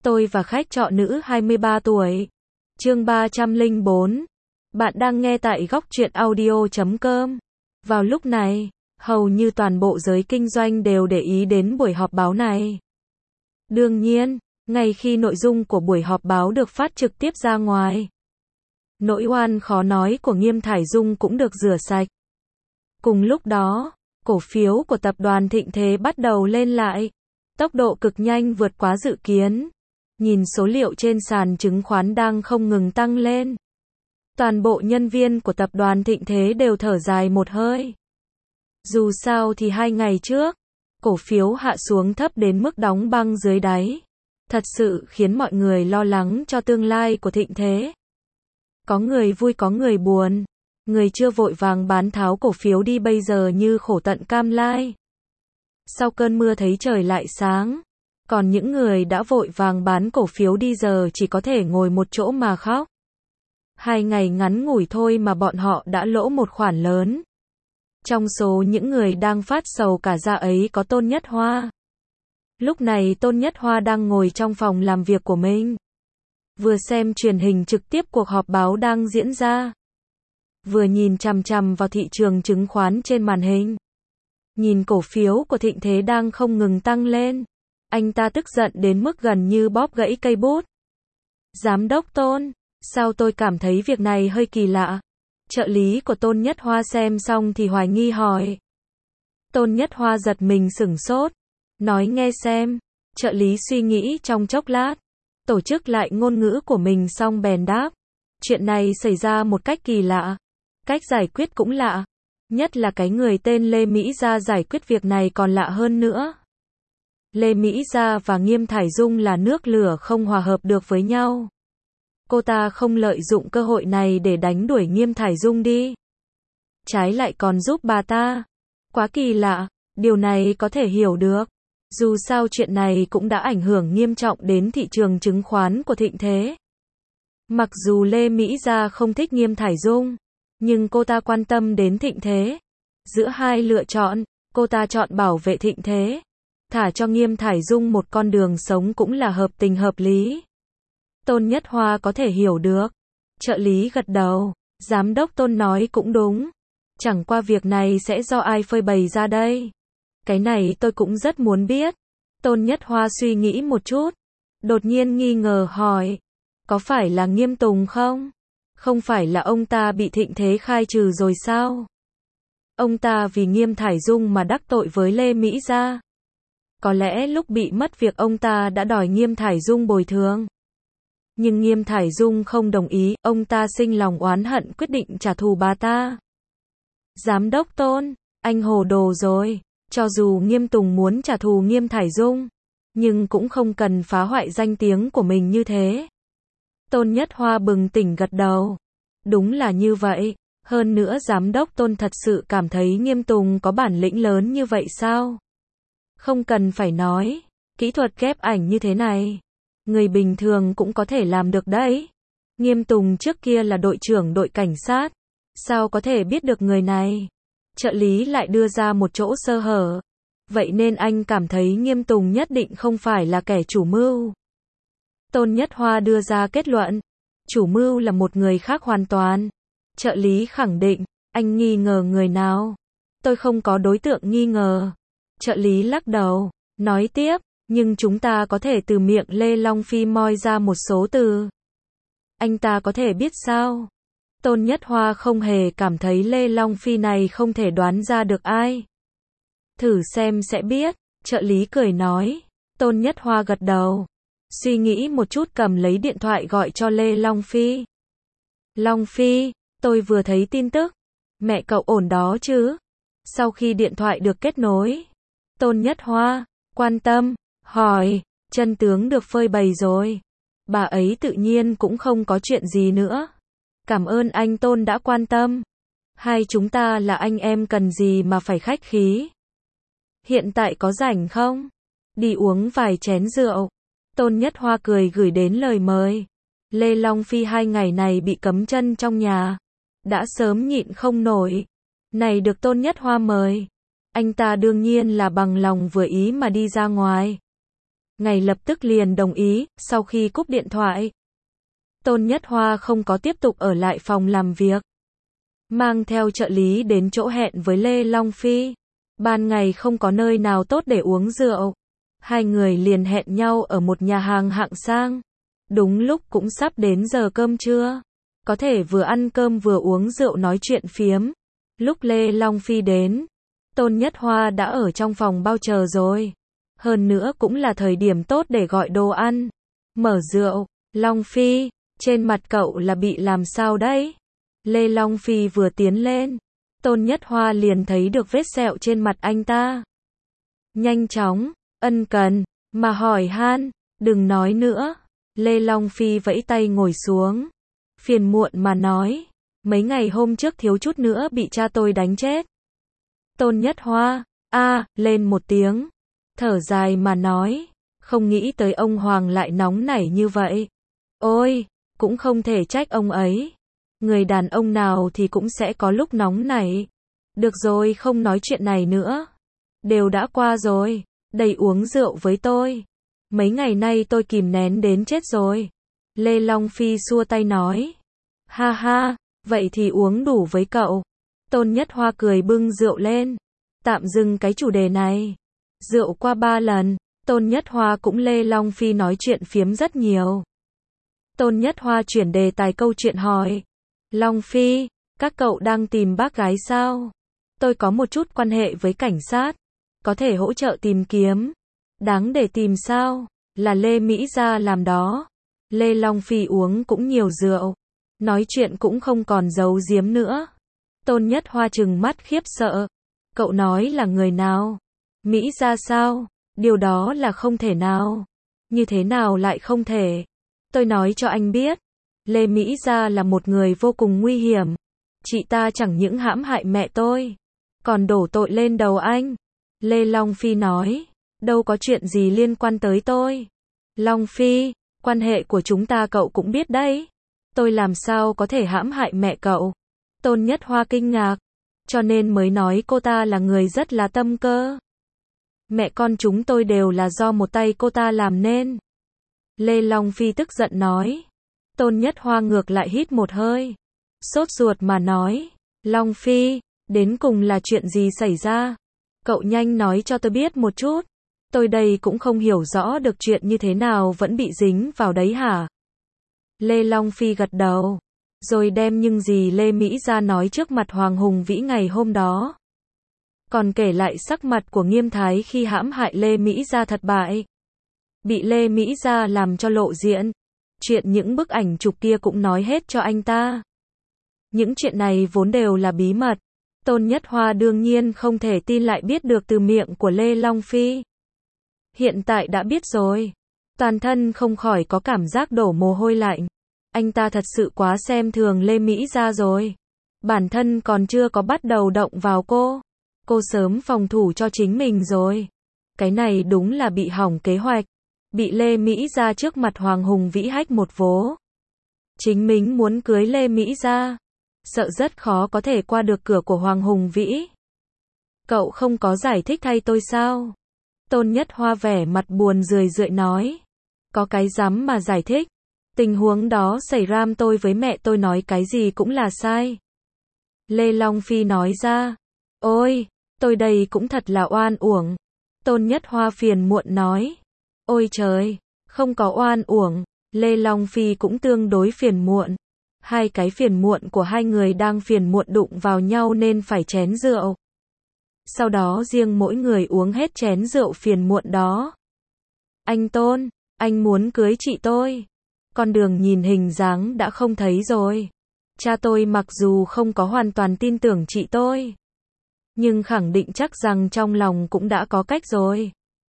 Tôi và khách trọ nữ 23 tuổi. Chương 304. Bạn đang nghe tại góc truyện audio.com. Vào lúc này, hầu như toàn bộ giới kinh doanh đều để ý đến buổi họp báo này. Đương nhiên, ngay khi nội dung của buổi họp báo được phát trực tiếp ra ngoài, nỗi oan khó nói của Nghiêm Thải Dung cũng được rửa sạch. Cùng lúc đó, cổ phiếu của tập đoàn Thịnh Thế bắt đầu lên lại. Tốc độ cực nhanh vượt quá dự kiến. Nhìn số liệu trên sàn chứng khoán đang không ngừng tăng lên. Toàn bộ nhân viên của tập đoàn Thịnh Thế đều thở dài một hơi. Dù sao thì 2 ngày trước, cổ phiếu hạ xuống thấp đến mức đóng băng dưới đáy. Thật sự khiến mọi người lo lắng cho tương lai của Thịnh Thế. Có người vui có người buồn. Người chưa vội vàng bán tháo cổ phiếu đi bây giờ như khổ tận cam lai. Sau cơn mưa thấy trời lại sáng. Còn những người đã vội vàng bán cổ phiếu đi giờ chỉ có thể ngồi một chỗ mà khóc. 2 ngày ngắn ngủi thôi mà bọn họ đã lỗ một khoản lớn. Trong số những người đang phát sầu cả da ấy có Tôn Nhất Hoa. Lúc này Tôn Nhất Hoa đang ngồi trong phòng làm việc của mình. Vừa xem truyền hình trực tiếp cuộc họp báo đang diễn ra. Vừa nhìn chằm chằm vào thị trường chứng khoán trên màn hình. Nhìn cổ phiếu của Thịnh Thế đang không ngừng tăng lên. Anh ta tức giận đến mức gần như bóp gãy cây bút. Giám đốc Tôn, sao tôi cảm thấy việc này hơi kỳ lạ? Trợ lý của Tôn Nhất Hoa xem xong thì hoài nghi hỏi. Tôn Nhất Hoa giật mình sửng sốt. Nói nghe xem. Trợ lý suy nghĩ trong chốc lát. Tổ chức lại ngôn ngữ của mình xong bèn đáp. Chuyện này xảy ra một cách kỳ lạ. Cách giải quyết cũng lạ. Nhất là cái người tên Lê Mỹ Gia giải quyết việc này còn lạ hơn nữa. Lê Mỹ Gia và Nghiêm Thải Dung là nước lửa không hòa hợp được với nhau. Cô ta không lợi dụng cơ hội này để đánh đuổi Nghiêm Thải Dung đi. Trái lại còn giúp bà ta. Quá kỳ lạ, điều này có thể hiểu được. Dù sao chuyện này cũng đã ảnh hưởng nghiêm trọng đến thị trường chứng khoán của Thịnh Thế. Mặc dù Lê Mỹ Gia không thích Nghiêm Thải Dung, nhưng cô ta quan tâm đến Thịnh Thế. Giữa hai lựa chọn, cô ta chọn bảo vệ Thịnh Thế. Thả cho Nghiêm Thải Dung một con đường sống cũng là hợp tình hợp lý. Tôn Nhất Hoa có thể hiểu được. Trợ lý gật đầu. Giám đốc Tôn nói cũng đúng. Chẳng qua việc này sẽ do ai phơi bày ra đây? Cái này tôi cũng rất muốn biết. Tôn Nhất Hoa suy nghĩ một chút. Đột nhiên nghi ngờ hỏi. Có phải là Nghiêm Tùng không? Không phải là ông ta bị Thịnh Thế khai trừ rồi sao? Ông ta vì Nghiêm Thải Dung mà đắc tội với Lê Mỹ Gia. Có lẽ lúc bị mất việc ông ta đã đòi Nghiêm Thải Dung bồi thường. Nhưng Nghiêm Thải Dung không đồng ý, ông ta sinh lòng oán hận quyết định trả thù bà ta. Giám đốc Tôn, anh hồ đồ rồi. Cho dù Nghiêm Tùng muốn trả thù Nghiêm Thải Dung, nhưng cũng không cần phá hoại danh tiếng của mình như thế. Tôn Nhất Hoa bừng tỉnh gật đầu. Đúng là như vậy. Hơn nữa giám đốc Tôn thật sự cảm thấy Nghiêm Tùng có bản lĩnh lớn như vậy sao? Không cần phải nói. Kỹ thuật ghép ảnh như thế này, người bình thường cũng có thể làm được đấy. Nghiêm Tùng trước kia là đội trưởng đội cảnh sát. Sao có thể biết được người này? Trợ lý lại đưa ra một chỗ sơ hở. Vậy nên anh cảm thấy Nghiêm Tùng nhất định không phải là kẻ chủ mưu. Tôn Nhất Hoa đưa ra kết luận. Chủ mưu là một người khác hoàn toàn. Trợ lý khẳng định. Anh nghi ngờ người nào? Tôi không có đối tượng nghi ngờ. Trợ lý lắc đầu. Nói tiếp. Nhưng chúng ta có thể từ miệng Lê Long Phi moi ra một số từ. Anh ta có thể biết sao? Tôn Nhất Hoa không hề cảm thấy Lê Long Phi này không thể đoán ra được ai. Thử xem sẽ biết. Trợ lý cười nói. Tôn Nhất Hoa gật đầu. Suy nghĩ một chút cầm lấy điện thoại gọi cho Lê Long Phi. Long Phi, tôi vừa thấy tin tức. Mẹ cậu ổn đó chứ? Sau khi điện thoại được kết nối, Tôn Nhất Hoa quan tâm hỏi, chân tướng được phơi bày rồi. Bà ấy tự nhiên cũng không có chuyện gì nữa. Cảm ơn anh Tôn đã quan tâm. Hai chúng ta là anh em cần gì mà phải khách khí. Hiện tại có rảnh không? Đi uống vài chén rượu. Tôn Nhất Hoa cười gửi đến lời mời. Lê Long Phi 2 ngày này bị cấm chân trong nhà. Đã sớm nhịn không nổi. Này được Tôn Nhất Hoa mời. Anh ta đương nhiên là bằng lòng vừa ý mà đi ra ngoài. Ngày lập tức liền đồng ý, sau khi cúp điện thoại. Tôn Nhất Hoa không có tiếp tục ở lại phòng làm việc. Mang theo trợ lý đến chỗ hẹn với Lê Long Phi. Ban ngày không có nơi nào tốt để uống rượu. Hai người liền hẹn nhau ở một nhà hàng hạng sang. Đúng lúc cũng sắp đến giờ cơm trưa. Có thể vừa ăn cơm vừa uống rượu nói chuyện phiếm. Lúc Lê Long Phi đến, Tôn Nhất Hoa đã ở trong phòng bao chờ rồi. Hơn nữa cũng là thời điểm tốt để gọi đồ ăn. Mở rượu, Long Phi, trên mặt cậu là bị làm sao đấy? Lê Long Phi vừa tiến lên, Tôn Nhất Hoa liền thấy được vết sẹo trên mặt anh ta. Nhanh chóng, ân cần, mà hỏi han, đừng nói nữa. Lê Long Phi vẫy tay ngồi xuống. Phiền muộn mà nói, mấy ngày hôm trước thiếu chút nữa bị cha tôi đánh chết. Tôn Nhất Hoa, lên một tiếng. Thở dài mà nói, không nghĩ tới ông Hoàng lại nóng nảy như vậy. Ôi, cũng không thể trách ông ấy. Người đàn ông nào thì cũng sẽ có lúc nóng nảy. Được rồi, không nói chuyện này nữa. Đều đã qua rồi, đầy uống rượu với tôi. Mấy ngày nay tôi kìm nén đến chết rồi. Lê Long Phi xua tay nói. Ha ha, vậy thì uống đủ với cậu. Tôn Nhất Hoa cười bưng rượu lên. Tạm dừng cái chủ đề này. Rượu qua 3 lần, Tôn Nhất Hoa cũng Lê Long Phi nói chuyện phiếm rất nhiều. Tôn Nhất Hoa chuyển đề tài câu chuyện hỏi. Long Phi, các cậu đang tìm bác gái sao? Tôi có một chút quan hệ với cảnh sát. Có thể hỗ trợ tìm kiếm. Đáng để tìm sao? Là Lê Mỹ Gia làm đó. Lê Long Phi uống cũng nhiều rượu. Nói chuyện cũng không còn giấu giếm nữa. Tôn Nhất Hoa trừng mắt khiếp sợ. Cậu nói là người nào? Mỹ Gia sao? Điều đó là không thể nào. Như thế nào lại không thể? Tôi nói cho anh biết. Lê Mỹ Gia là một người vô cùng nguy hiểm. Chị ta chẳng những hãm hại mẹ tôi, còn đổ tội lên đầu anh. Lê Long Phi nói. Đâu có chuyện gì liên quan tới tôi. Long Phi, quan hệ của chúng ta cậu cũng biết đấy. Tôi làm sao có thể hãm hại mẹ cậu? Tôn Nhất Hoa kinh ngạc. Cho nên mới nói cô ta là người rất là tâm cơ. Mẹ con chúng tôi đều là do một tay cô ta làm nên. Lê Long Phi tức giận nói. Tôn Nhất Hoa ngược lại hít một hơi. Sốt ruột mà nói. Long Phi, đến cùng là chuyện gì xảy ra? Cậu nhanh nói cho tôi biết một chút. Tôi đây cũng không hiểu rõ được chuyện như thế nào vẫn bị dính vào đấy hả? Lê Long Phi gật đầu. Rồi đem những gì Lê Mỹ Gia nói trước mặt Hoàng Hùng Vĩ ngày hôm đó. Còn kể lại sắc mặt của Nghiêm Thái khi hãm hại Lê Mỹ Gia thất bại. Bị Lê Mỹ Gia làm cho lộ diện. Chuyện những bức ảnh chụp kia cũng nói hết cho anh ta. Những chuyện này vốn đều là bí mật. Tôn Nhất Hoa đương nhiên không thể tin lại biết được từ miệng của Lê Long Phi. Hiện tại đã biết rồi. Toàn thân không khỏi có cảm giác đổ mồ hôi lạnh. Anh ta thật sự quá xem thường Lê Mỹ Gia rồi. Bản thân còn chưa có bắt đầu động vào cô. Cô sớm phòng thủ cho chính mình rồi. Cái này đúng là bị hỏng kế hoạch. Bị Lê Mỹ Gia trước mặt Hoàng Hùng Vĩ hách một vố. Chính mình muốn cưới Lê Mỹ Gia. Sợ rất khó có thể qua được cửa của Hoàng Hùng Vĩ. Cậu không có giải thích thay tôi sao? Tôn Nhất Hoa vẻ mặt buồn rười rượi nói. Có cái dám mà giải thích. Tình huống đó xảy ra tôi với mẹ tôi nói cái gì cũng là sai. Lê Long Phi nói ra. Ôi, tôi đây cũng thật là oan uổng. Tôn Nhất Hoa phiền muộn nói. Ôi trời, không có oan uổng. Lê Long Phi cũng tương đối phiền muộn. Hai cái phiền muộn của hai người đang phiền muộn đụng vào nhau nên phải chén rượu. Sau đó riêng mỗi người uống hết chén rượu phiền muộn đó. Anh Tôn, anh muốn cưới chị tôi. Con đường nhìn hình dáng đã không thấy rồi. Cha tôi mặc dù không có hoàn toàn tin tưởng chị tôi, nhưng khẳng định chắc rằng trong lòng cũng đã có cách rồi.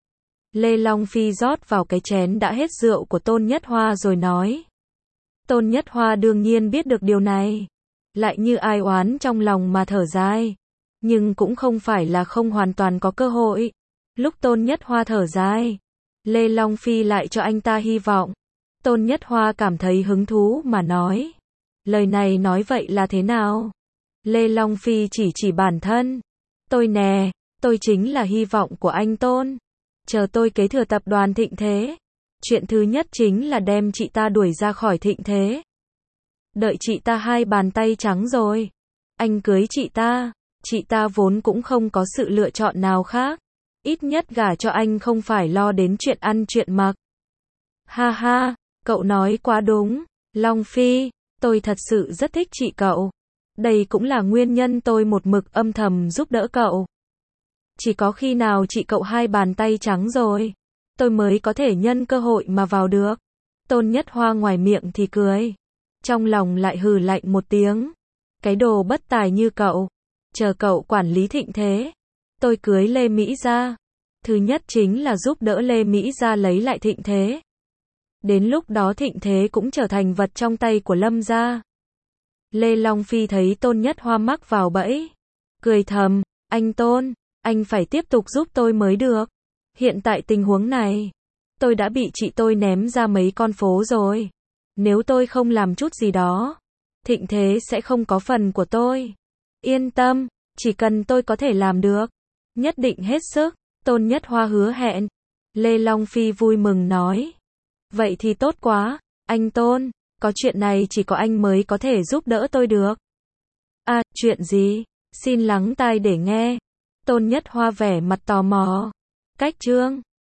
Lê Long Phi rót vào cái chén đã hết rượu của Tôn Nhất Hoa rồi nói. Tôn Nhất Hoa đương nhiên biết được điều này. Lại như ai oán trong lòng mà thở dài. Nhưng cũng không phải là không hoàn toàn có cơ hội. Lúc Tôn Nhất Hoa thở dài, Lê Long Phi lại cho anh ta hy vọng. Tôn Nhất Hoa cảm thấy hứng thú mà nói. Lời này nói vậy là thế nào? Lê Long Phi chỉ bản thân. Tôi nè, tôi chính là hy vọng của anh Tôn. chờ tôi kế thừa tập đoàn Thịnh Thế. Chuyện thứ nhất chính là đem chị ta đuổi ra khỏi Thịnh Thế. Đợi chị ta hai bàn tay trắng rồi, anh cưới chị ta vốn cũng không có sự lựa chọn nào khác. Ít nhất gả cho anh không phải lo đến chuyện ăn chuyện mặc. Ha ha, cậu nói quá đúng, Long Phi, tôi thật sự rất thích chị cậu. Đây cũng là nguyên nhân tôi một mực âm thầm giúp đỡ cậu. Chỉ có khi nào chị cậu hai bàn tay trắng rồi, tôi mới có thể nhân cơ hội mà vào được. Tôn Nhất Hoa ngoài miệng thì cười, trong lòng lại hừ lạnh một tiếng. Cái đồ bất tài như cậu, chờ cậu quản lý Thịnh Thế, tôi cưới Lê Mỹ Gia. Thứ nhất chính là giúp đỡ Lê Mỹ Gia lấy lại Thịnh Thế. Đến lúc đó Thịnh Thế cũng trở thành vật trong tay của Lâm gia. Lê Long Phi thấy Tôn Nhất Hoa mắc vào bẫy, cười thầm, anh Tôn, anh phải tiếp tục giúp tôi mới được. Hiện tại tình huống này, tôi đã bị chị tôi ném ra mấy con phố rồi. Nếu tôi không làm chút gì đó, Thịnh Thế sẽ không có phần của tôi. Yên tâm, chỉ cần tôi có thể làm được, nhất định hết sức. Tôn Nhất Hoa hứa hẹn. Lê Long Phi vui mừng nói, vậy thì tốt quá, anh Tôn, có chuyện này chỉ có anh mới có thể giúp đỡ tôi được. À, chuyện gì? Xin lắng tai để nghe. Tôn Nhất Hoa vẻ mặt tò mò. Cách chương